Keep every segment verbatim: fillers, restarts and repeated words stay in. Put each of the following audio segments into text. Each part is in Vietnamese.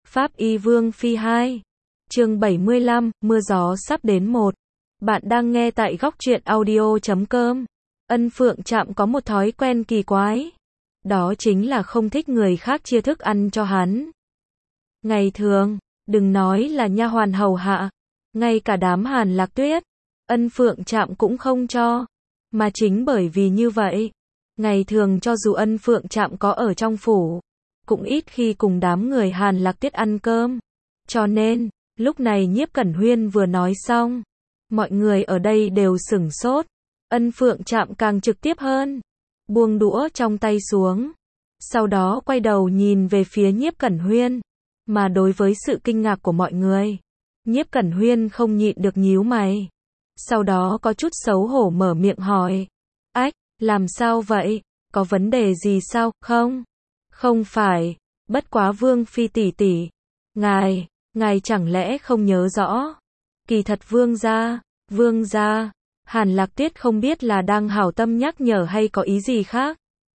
Pháp Y Vương Phi hai. Chương bảy mươi lăm, mưa gió sắp đến một. Bạn đang nghe tại góc truyện audio chấm com. Ân Phượng Trạm có một thói quen kỳ quái. Đó chính là không thích người khác chia thức ăn cho hắn. Ngày thường, đừng nói là nha hoàn hầu hạ, ngay cả đám Hàn Lạc Tuyết, Ân Phượng Trạm cũng không cho. Mà chính bởi vì như vậy, ngày thường cho dù Ân Phượng Trạm có ở trong phủ, cũng ít khi cùng đám người Hàn Lạc Tuyết ăn cơm. Cho nên, lúc này Nhiếp Cẩn Huyên vừa nói xong, mọi người ở đây đều sửng sốt. Ân Phượng Trạm càng trực tiếp hơn, buông đũa trong tay xuống, sau đó quay đầu nhìn về phía Nhiếp Cẩn Huyên. Mà đối với sự kinh ngạc của mọi người, Nhiếp Cẩn Huyên không nhịn được nhíu mày. Sau đó có chút xấu hổ mở miệng hỏi. Ách, làm sao vậy? Có vấn đề gì sao, không? Không phải, bất quá Vương Phi tỷ tỷ. Ngài, ngài chẳng lẽ không nhớ rõ? Kỳ thật Vương gia, Vương gia, Hàn Lạc Tuyết không biết là đang hảo tâm nhắc nhở hay có ý gì khác.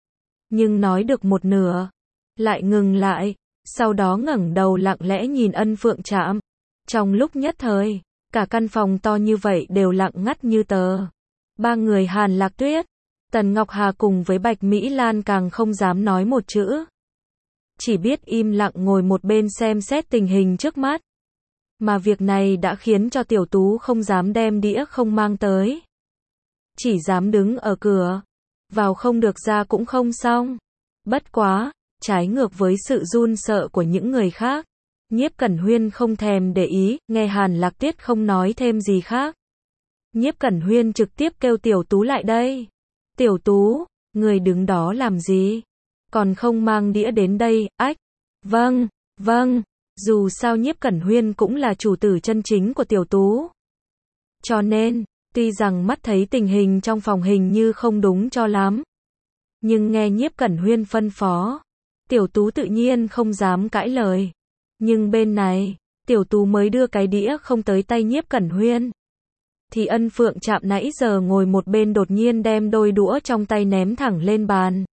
Nhưng nói được một nửa, lại ngừng lại, sau đó ngẩng đầu lặng lẽ nhìn Ân Phượng Trạm. Trong lúc nhất thời, cả căn phòng to như vậy đều lặng ngắt như tờ. Ba người Hàn Lạc Tuyết, Tần Ngọc Hà cùng với Bạch Mỹ Lan càng không dám nói một chữ. Chỉ biết im lặng ngồi một bên xem xét tình hình trước mắt. Mà việc này đã khiến cho Tiểu Tú không dám đem đĩa không mang tới. Chỉ dám đứng ở cửa. Vào không được ra cũng không xong. Bất quá, trái ngược với sự run sợ của những người khác, Nhiếp Cẩn Huyên không thèm để ý, nghe Hàn Lạc Tuyết không nói thêm gì khác. Nhiếp Cẩn Huyên trực tiếp kêu Tiểu Tú lại đây. Tiểu Tú, người đứng đó làm gì? Còn không mang đĩa đến đây, ách. Vâng, vâng, dù sao Nhiếp Cẩn Huyên cũng là chủ tử chân chính của Tiểu Tú. Cho nên, tuy rằng mắt thấy tình hình trong phòng hình như không đúng cho lắm, nhưng nghe Nhiếp Cẩn Huyên phân phó, Tiểu Tú tự nhiên không dám cãi lời. Nhưng bên này, Tiểu Tú mới đưa cái đĩa không tới tay Nhiếp Cẩn Huyên, thì Ân Phượng Trạm nãy giờ ngồi một bên đột nhiên đem đôi đũa trong tay ném thẳng lên bàn.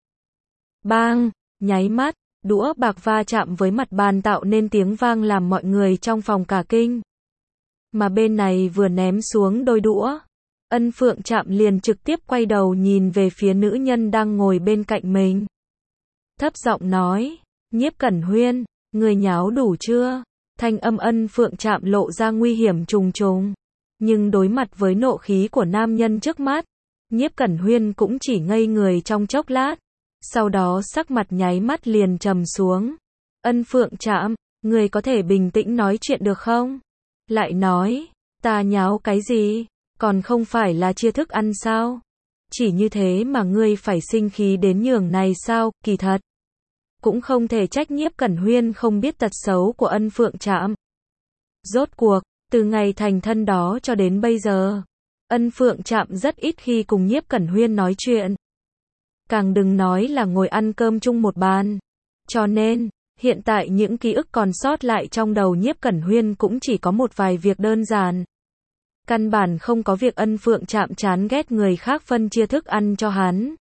Bang, nháy mắt, đũa bạc va chạm với mặt bàn tạo nên tiếng vang làm mọi người trong phòng cả kinh. Mà bên này vừa ném xuống đôi đũa, Ân Phượng Trạm liền trực tiếp quay đầu nhìn về phía nữ nhân đang ngồi bên cạnh mình. Thấp giọng nói, Nhiếp Cẩn Huyên, người nháo đủ chưa? Thanh âm Ân Phượng Trạm lộ ra nguy hiểm trùng trùng. Nhưng đối mặt với nộ khí của nam nhân trước mắt, Nhiếp Cẩn Huyên cũng chỉ ngây người trong chốc lát. Sau đó sắc mặt nháy mắt liền trầm xuống. Ân Phượng Trạm, người có thể bình tĩnh nói chuyện được không? Lại nói, ta nháo cái gì? Còn không phải là chia thức ăn sao? Chỉ như thế mà ngươi phải sinh khí đến nhường này sao? Kỳ thật, cũng không thể trách Nhiếp Cẩn Huyên không biết tật xấu của Ân Phượng Trạm. Rốt cuộc, từ ngày thành thân đó cho đến bây giờ, Ân Phượng Trạm rất ít khi cùng Nhiếp Cẩn Huyên nói chuyện. Càng đừng nói là ngồi ăn cơm chung một bàn. Cho nên, hiện tại những ký ức còn sót lại trong đầu Nhiếp Cẩn Huyên cũng chỉ có một vài việc đơn giản. Căn bản không có việc Ân Phượng Trạm chán ghét người khác phân chia thức ăn cho hắn.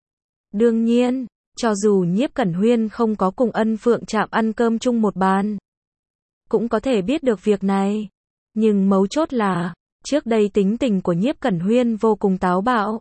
Đương nhiên, cho dù Nhiếp Cẩn Huyên không có cùng Ân Phượng Trạm ăn cơm chung một bàn, cũng có thể biết được việc này. Nhưng mấu chốt là, trước đây tính tình của Nhiếp Cẩn Huyên vô cùng táo bạo.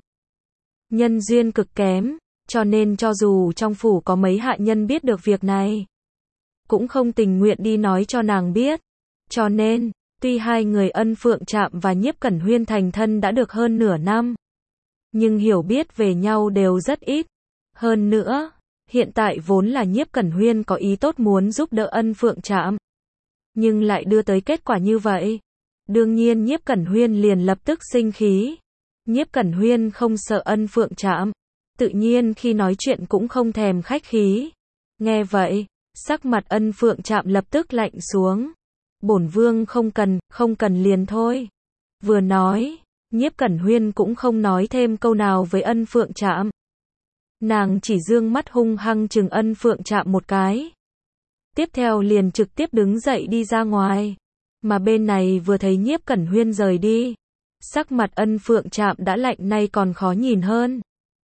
Nhân duyên cực kém, cho nên cho dù trong phủ có mấy hạ nhân biết được việc này, cũng không tình nguyện đi nói cho nàng biết. Cho nên, tuy hai người Ân Phượng Trạm và Nhiếp Cẩn Huyên thành thân đã được hơn nửa năm, nhưng hiểu biết về nhau đều rất ít. Hơn nữa, hiện tại vốn là Nhiếp Cẩn Huyên có ý tốt muốn giúp đỡ Ân Phượng Trạm, nhưng lại đưa tới kết quả như vậy. Đương nhiên Nhiếp Cẩn Huyên liền lập tức sinh khí. Nhiếp Cẩn Huyên không sợ Ân Phượng Trạm, tự nhiên khi nói chuyện cũng không thèm khách khí. Nghe vậy, sắc mặt Ân Phượng Trạm lập tức lạnh xuống. Bổn vương không cần, không cần liền thôi. Vừa nói, Nhiếp Cẩn Huyên cũng không nói thêm câu nào với Ân Phượng Trạm. Nàng chỉ dương mắt hung hăng trừng Ân Phượng Trạm một cái. Tiếp theo liền trực tiếp đứng dậy đi ra ngoài. Mà bên này vừa thấy Nhiếp Cẩn Huyên rời đi, sắc mặt Ân Phượng Trạm đã lạnh nay còn khó nhìn hơn.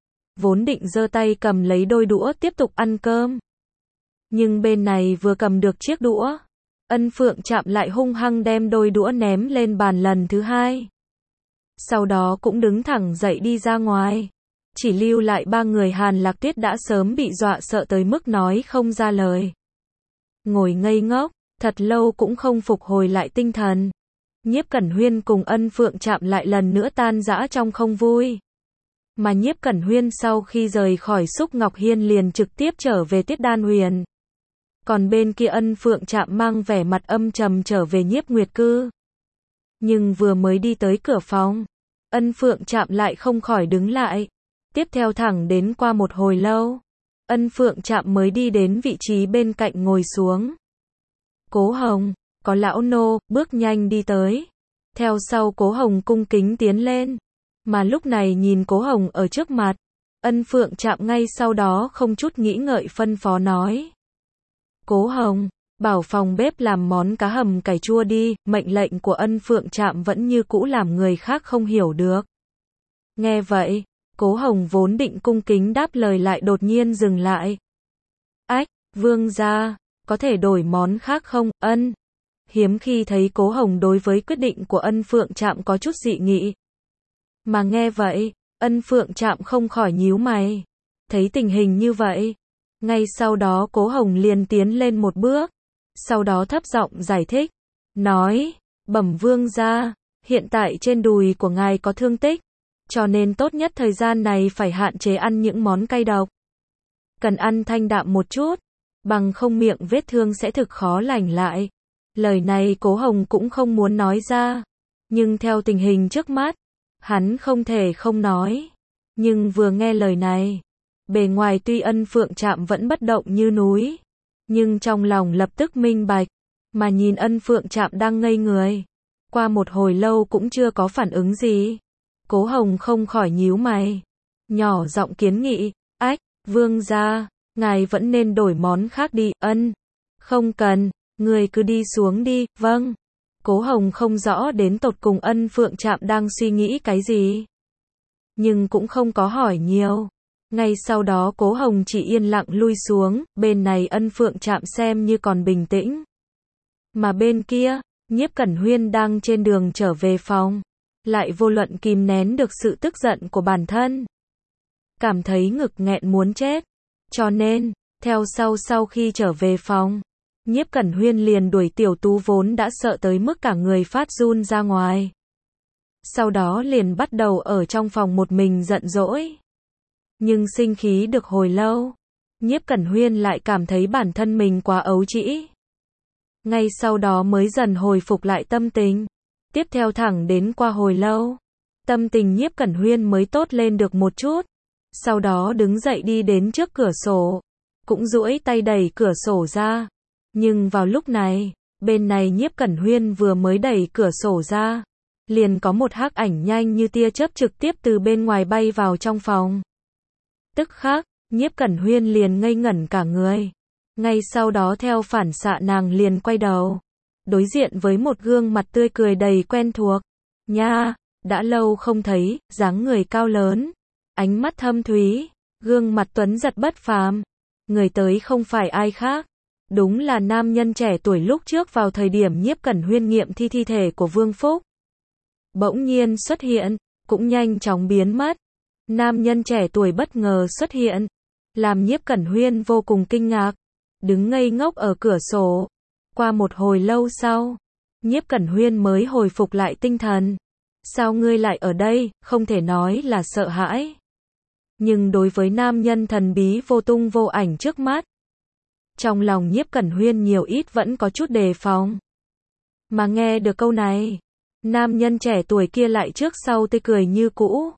Vốn định giơ tay cầm lấy đôi đũa tiếp tục ăn cơm, nhưng bên này vừa cầm được chiếc đũa, Ân Phượng Trạm lại hung hăng đem đôi đũa ném lên bàn lần thứ hai. Sau đó cũng đứng thẳng dậy đi ra ngoài. Chỉ lưu lại ba người Hàn Lạc Tuyết đã sớm bị dọa sợ tới mức nói không ra lời. Ngồi ngây ngốc, thật lâu cũng không phục hồi lại tinh thần. Nhiếp Cẩn Huyên cùng Ân Phượng Trạm lại lần nữa tan rã trong không vui. Mà Nhiếp Cẩn Huyên sau khi rời khỏi Xúc Ngọc Hiên liền trực tiếp trở về Tiết Đan Huyền. Còn bên kia Ân Phượng Trạm mang vẻ mặt âm trầm trở về Nhiếp Nguyệt Cư. Nhưng vừa mới đi tới cửa phòng, Ân Phượng Trạm lại không khỏi đứng lại. Tiếp theo thẳng đến qua một hồi lâu, Ân Phượng Trạm mới đi đến vị trí bên cạnh ngồi xuống. Cố Hồng, có lão nô, bước nhanh đi tới. Theo sau Cố Hồng cung kính tiến lên. Mà lúc này nhìn Cố Hồng ở trước mặt, Ân Phượng Trạm ngay sau đó không chút nghĩ ngợi phân phó nói. Cố Hồng, bảo phòng bếp làm món cá hầm cải chua đi, mệnh lệnh của Ân Phượng Trạm vẫn như cũ làm người khác không hiểu được. Nghe vậy, Cố Hồng vốn định cung kính đáp lời lại đột nhiên dừng lại. Ách, vương gia, có thể đổi món khác không, Ân? Hiếm khi thấy Cố Hồng đối với quyết định của Ân Phượng Trạm có chút dị nghị. Mà nghe vậy, Ân Phượng Trạm không khỏi nhíu mày. Thấy tình hình như vậy, ngay sau đó Cố Hồng liền tiến lên một bước. Sau đó thấp giọng giải thích. Nói, bẩm vương gia, hiện tại trên đùi của ngài có thương tích. Cho nên tốt nhất thời gian này phải hạn chế ăn những món cay độc. Cần ăn thanh đạm một chút, bằng không miệng vết thương sẽ thực khó lành lại. Lời này Cố Hồng cũng không muốn nói ra. Nhưng theo tình hình trước mắt, hắn không thể không nói. Nhưng vừa nghe lời này, bề ngoài tuy Ân Phượng Trạm vẫn bất động như núi, nhưng trong lòng lập tức minh bạch. Mà nhìn Ân Phượng Trạm đang ngây người, qua một hồi lâu cũng chưa có phản ứng gì. Cố Hồng không khỏi nhíu mày, nhỏ giọng kiến nghị. Ách, vương gia, ngài vẫn nên đổi món khác đi. Ân, không cần, người cứ đi xuống đi. Vâng. Cố Hồng không rõ đến tột cùng Ân Phượng Trạm đang suy nghĩ cái gì, nhưng cũng không có hỏi nhiều. Ngay sau đó Cố Hồng chỉ yên lặng lui xuống. Bên này Ân Phượng Trạm xem như còn bình tĩnh. Mà bên kia, Nhiếp Cẩn Huyên đang trên đường trở về phòng, lại vô luận kìm nén được sự tức giận của bản thân. Cảm thấy ngực nghẹn muốn chết. Cho nên, theo sau sau khi trở về phòng, Nhiếp Cẩn Huyên liền đuổi Tiểu Tú vốn đã sợ tới mức cả người phát run ra ngoài. Sau đó liền bắt đầu ở trong phòng một mình giận dỗi. Nhưng sinh khí được hồi lâu, Nhiếp Cẩn Huyên lại cảm thấy bản thân mình quá ấu trĩ. Ngay sau đó mới dần hồi phục lại tâm tình. Tiếp theo thẳng đến qua hồi lâu, tâm tình Nhiếp Cẩn Huyên mới tốt lên được một chút. Sau đó đứng dậy đi đến trước cửa sổ, cũng duỗi tay đẩy cửa sổ ra. Nhưng vào lúc này, bên này Nhiếp Cẩn Huyên vừa mới đẩy cửa sổ ra, liền có một hắc ảnh nhanh như tia chớp trực tiếp từ bên ngoài bay vào trong phòng. Tức khắc, Nhiếp Cẩn Huyên liền ngây ngẩn cả người. Ngay sau đó theo phản xạ nàng liền quay đầu, đối diện với một gương mặt tươi cười đầy quen thuộc. Nha, đã lâu không thấy, dáng người cao lớn, ánh mắt thâm thúy, gương mặt tuấn giật bất phàm. Người tới không phải ai khác, đúng là nam nhân trẻ tuổi lúc trước vào thời điểm Nhiếp Cẩn Huyên nghiệm thi thi thể của Vương Phúc. Bỗng nhiên xuất hiện, cũng nhanh chóng biến mất. Nam nhân trẻ tuổi bất ngờ xuất hiện, làm Nhiếp Cẩn Huyên vô cùng kinh ngạc, đứng ngây ngốc ở cửa sổ. Qua một hồi lâu sau, Nhiếp Cẩn Huyên mới hồi phục lại tinh thần. Sao ngươi lại ở đây? Không thể nói là sợ hãi, nhưng đối với nam nhân thần bí vô tung vô ảnh trước mắt, trong lòng Nhiếp Cẩn Huyên nhiều ít vẫn có chút đề phòng. Mà nghe được câu này, nam nhân trẻ tuổi kia lại trước sau tươi cười như cũ.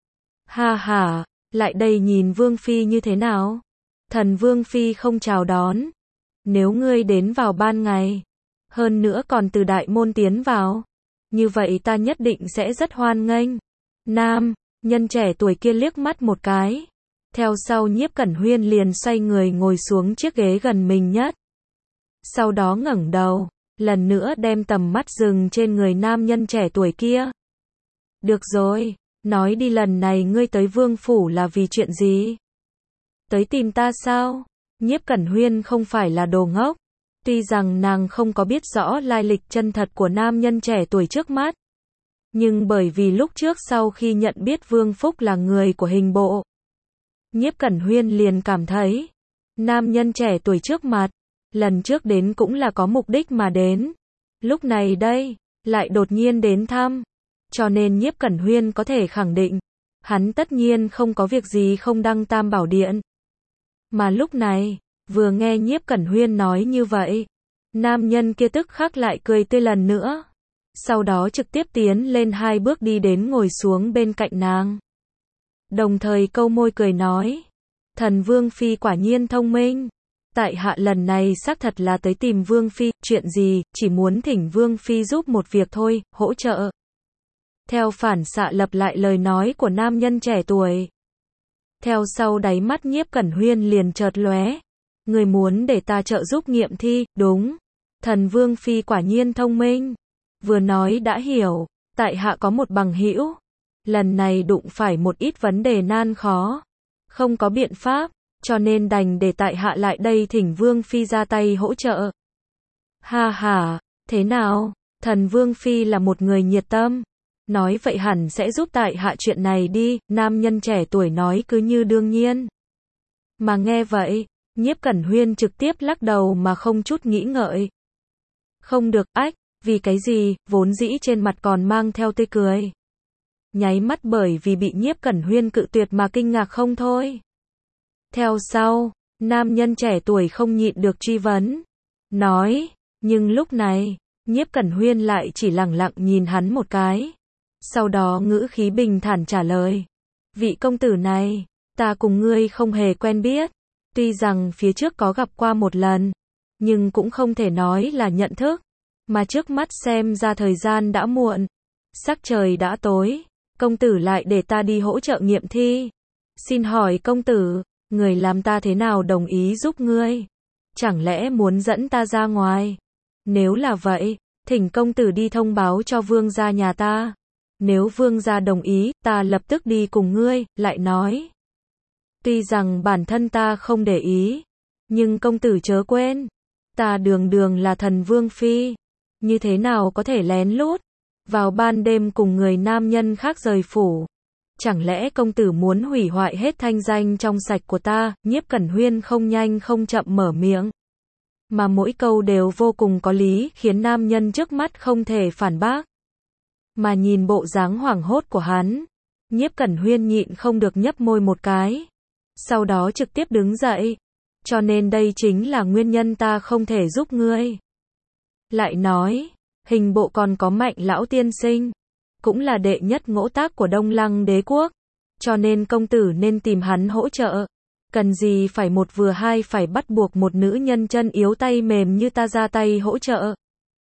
Ha ha, lại đây nhìn Vương Phi như thế nào? Thần Vương Phi không chào đón. Nếu ngươi đến vào ban ngày, hơn nữa còn từ đại môn tiến vào, như vậy ta nhất định sẽ rất hoan nghênh. Nam nhân trẻ tuổi kia liếc mắt một cái. Theo sau Nhiếp Cẩn Huyên liền xoay người ngồi xuống chiếc ghế gần mình nhất. Sau đó ngẩng đầu, lần nữa đem tầm mắt dừng trên người nam nhân trẻ tuổi kia. Được rồi, nói đi, lần này ngươi tới Vương Phủ là vì chuyện gì? Tới tìm ta sao? Nhiếp Cẩn Huyên không phải là đồ ngốc. Tuy rằng nàng không có biết rõ lai lịch chân thật của nam nhân trẻ tuổi trước mắt, nhưng bởi vì lúc trước sau khi nhận biết Vương Phúc là người của hình bộ, Nhiếp Cẩn Huyên liền cảm thấy, nam nhân trẻ tuổi trước mặt, lần trước đến cũng là có mục đích mà đến. Lúc này đây, lại đột nhiên đến thăm. Cho nên Nhiếp Cẩn Huyên có thể khẳng định, hắn tất nhiên không có việc gì không đăng Tam Bảo Điện. Mà lúc này, vừa nghe Nhiếp Cẩn Huyên nói như vậy, nam nhân kia tức khắc lại cười tươi lần nữa. Sau đó trực tiếp tiến lên hai bước đi đến ngồi xuống bên cạnh nàng. Đồng thời câu môi cười nói, thần Vương Phi quả nhiên thông minh. Tại hạ lần này xác thật là tới tìm Vương Phi, chuyện gì, chỉ muốn thỉnh Vương Phi giúp một việc thôi, hỗ trợ. Theo phản xạ lặp lại lời nói của nam nhân trẻ tuổi. Theo sau đáy mắt Nhiếp Cẩn Huyên liền chợt lóe. Người muốn để ta trợ giúp nghiệm thi, đúng. Thần Vương Phi quả nhiên thông minh. Vừa nói đã hiểu, tại hạ có một bằng hữu. Lần này đụng phải một ít vấn đề nan khó. Không có biện pháp, cho nên đành để tại hạ lại đây thỉnh Vương Phi ra tay hỗ trợ. Ha ha, thế nào? Thần Vương Phi là một người nhiệt tâm. Nói vậy hẳn sẽ giúp tại hạ chuyện này đi, nam nhân trẻ tuổi nói cứ như đương nhiên. Mà nghe vậy, Nhiếp Cẩn Huyên trực tiếp lắc đầu mà không chút nghĩ ngợi. Không được, ách, vì cái gì, vốn dĩ trên mặt còn mang theo tươi cười. Nháy mắt bởi vì bị Nhiếp Cẩn Huyên cự tuyệt mà kinh ngạc không thôi. Theo sau, nam nhân trẻ tuổi không nhịn được truy vấn. Nói, nhưng lúc này, Nhiếp Cẩn Huyên lại chỉ lẳng lặng nhìn hắn một cái. Sau đó ngữ khí bình thản trả lời. Vị công tử này, ta cùng ngươi không hề quen biết. Tuy rằng phía trước có gặp qua một lần, nhưng cũng không thể nói là nhận thức. Mà trước mắt xem ra thời gian đã muộn. Sắc trời đã tối. Công tử lại để ta đi hỗ trợ nghiệm thi. Xin hỏi công tử, người làm ta thế nào đồng ý giúp ngươi? Chẳng lẽ muốn dẫn ta ra ngoài? Nếu là vậy, thỉnh công tử đi thông báo cho vương gia nhà ta. Nếu vương gia đồng ý, ta lập tức đi cùng ngươi, lại nói. Tuy rằng bản thân ta không để ý, nhưng công tử chớ quên, ta đường đường là thần Vương Phi. Như thế nào có thể lén lút vào ban đêm cùng người nam nhân khác rời phủ? Chẳng lẽ công tử muốn hủy hoại hết thanh danh trong sạch của ta? Nhiếp Cẩn Huyên không nhanh không chậm mở miệng, mà mỗi câu đều vô cùng có lý, khiến nam nhân trước mắt không thể phản bác. Mà nhìn bộ dáng hoảng hốt của hắn, Nhiếp Cẩn Huyên nhịn không được nhấp môi một cái. Sau đó trực tiếp đứng dậy. Cho nên đây chính là nguyên nhân ta không thể giúp ngươi. Lại nói, hình bộ còn có Mạnh lão tiên sinh, cũng là đệ nhất ngỗ tác của Đông Lăng đế quốc. Cho nên công tử nên tìm hắn hỗ trợ. Cần gì phải một vừa hai phải bắt buộc một nữ nhân chân yếu tay mềm như ta ra tay hỗ trợ.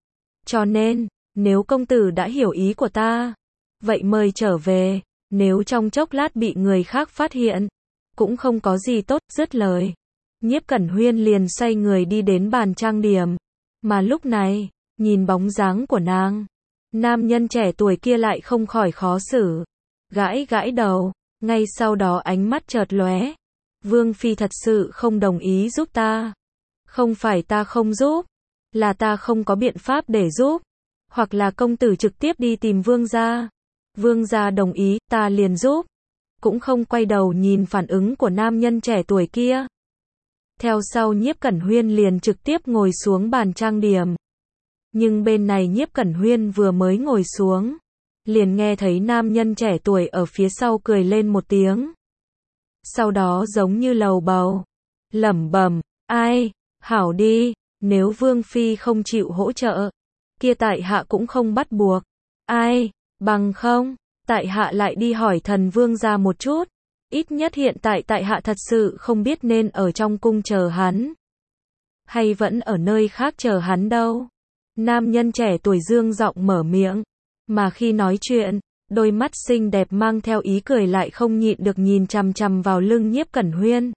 Cho nên, nếu công tử đã hiểu ý của ta, vậy mời trở về. Nếu trong chốc lát bị người khác phát hiện, cũng không có gì tốt. Dứt lời, Nhiếp Cẩn Huyên liền xoay người đi đến bàn trang điểm. Mà lúc này, nhìn bóng dáng của nàng, nam nhân trẻ tuổi kia lại không khỏi khó xử. Gãi gãi đầu, ngay sau đó ánh mắt chợt lóe. Vương Phi thật sự không đồng ý giúp ta. Không phải ta không giúp, là ta không có biện pháp để giúp. Hoặc là công tử trực tiếp đi tìm vương gia. Vương gia đồng ý, ta liền giúp. Cũng không quay đầu nhìn phản ứng của nam nhân trẻ tuổi kia. Theo sau Nhiếp Cẩn Huyên liền trực tiếp ngồi xuống bàn trang điểm. Nhưng bên này Nhiếp Cẩn Huyên vừa mới ngồi xuống, liền nghe thấy nam nhân trẻ tuổi ở phía sau cười lên một tiếng. Sau đó giống như lầu bầu, lẩm bẩm, ai, hảo đi, nếu Vương Phi không chịu hỗ trợ, kia tại hạ cũng không bắt buộc. Ai, bằng không, tại hạ lại đi hỏi thần Vương gia một chút. Ít nhất hiện tại tại hạ thật sự không biết nên ở trong cung chờ hắn, hay vẫn ở nơi khác chờ hắn đâu. Nam nhân trẻ tuổi dương giọng mở miệng, mà khi nói chuyện, đôi mắt xinh đẹp mang theo ý cười lại không nhịn được nhìn chằm chằm vào lưng Nhiếp Cẩn Huyên.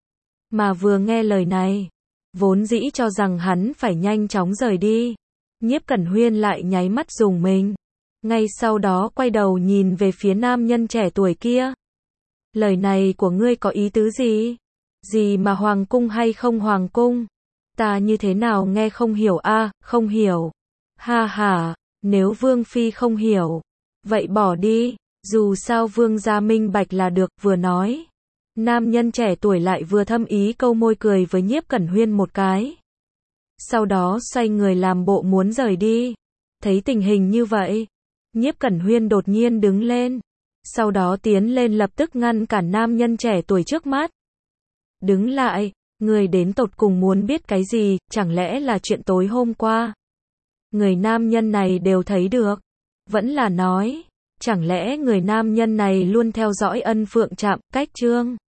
Mà vừa nghe lời này, vốn dĩ cho rằng hắn phải nhanh chóng rời đi, Nhiếp Cẩn Huyên lại nháy mắt rùng mình. Ngay sau đó quay đầu nhìn về phía nam nhân trẻ tuổi kia. Lời này của ngươi có ý tứ gì? Gì mà hoàng cung hay không hoàng cung? Ta như thế nào nghe không hiểu a, không hiểu. Ha ha, nếu Vương Phi không hiểu, vậy bỏ đi, dù sao Vương gia minh bạch là được, vừa nói. Nam nhân trẻ tuổi lại vừa thâm ý câu môi cười với Nhiếp Cẩn Huyên một cái. Sau đó xoay người làm bộ muốn rời đi. Thấy tình hình như vậy, Nhiếp Cẩn Huyên đột nhiên đứng lên. Sau đó tiến lên lập tức ngăn cản nam nhân trẻ tuổi trước mắt. Đứng lại, người đến tột cùng muốn biết cái gì, chẳng lẽ là chuyện tối hôm qua? Người nam nhân này đều thấy được. Vẫn là nói, chẳng lẽ người nam nhân này luôn theo dõi Ân Phượng Trạm, cách Trương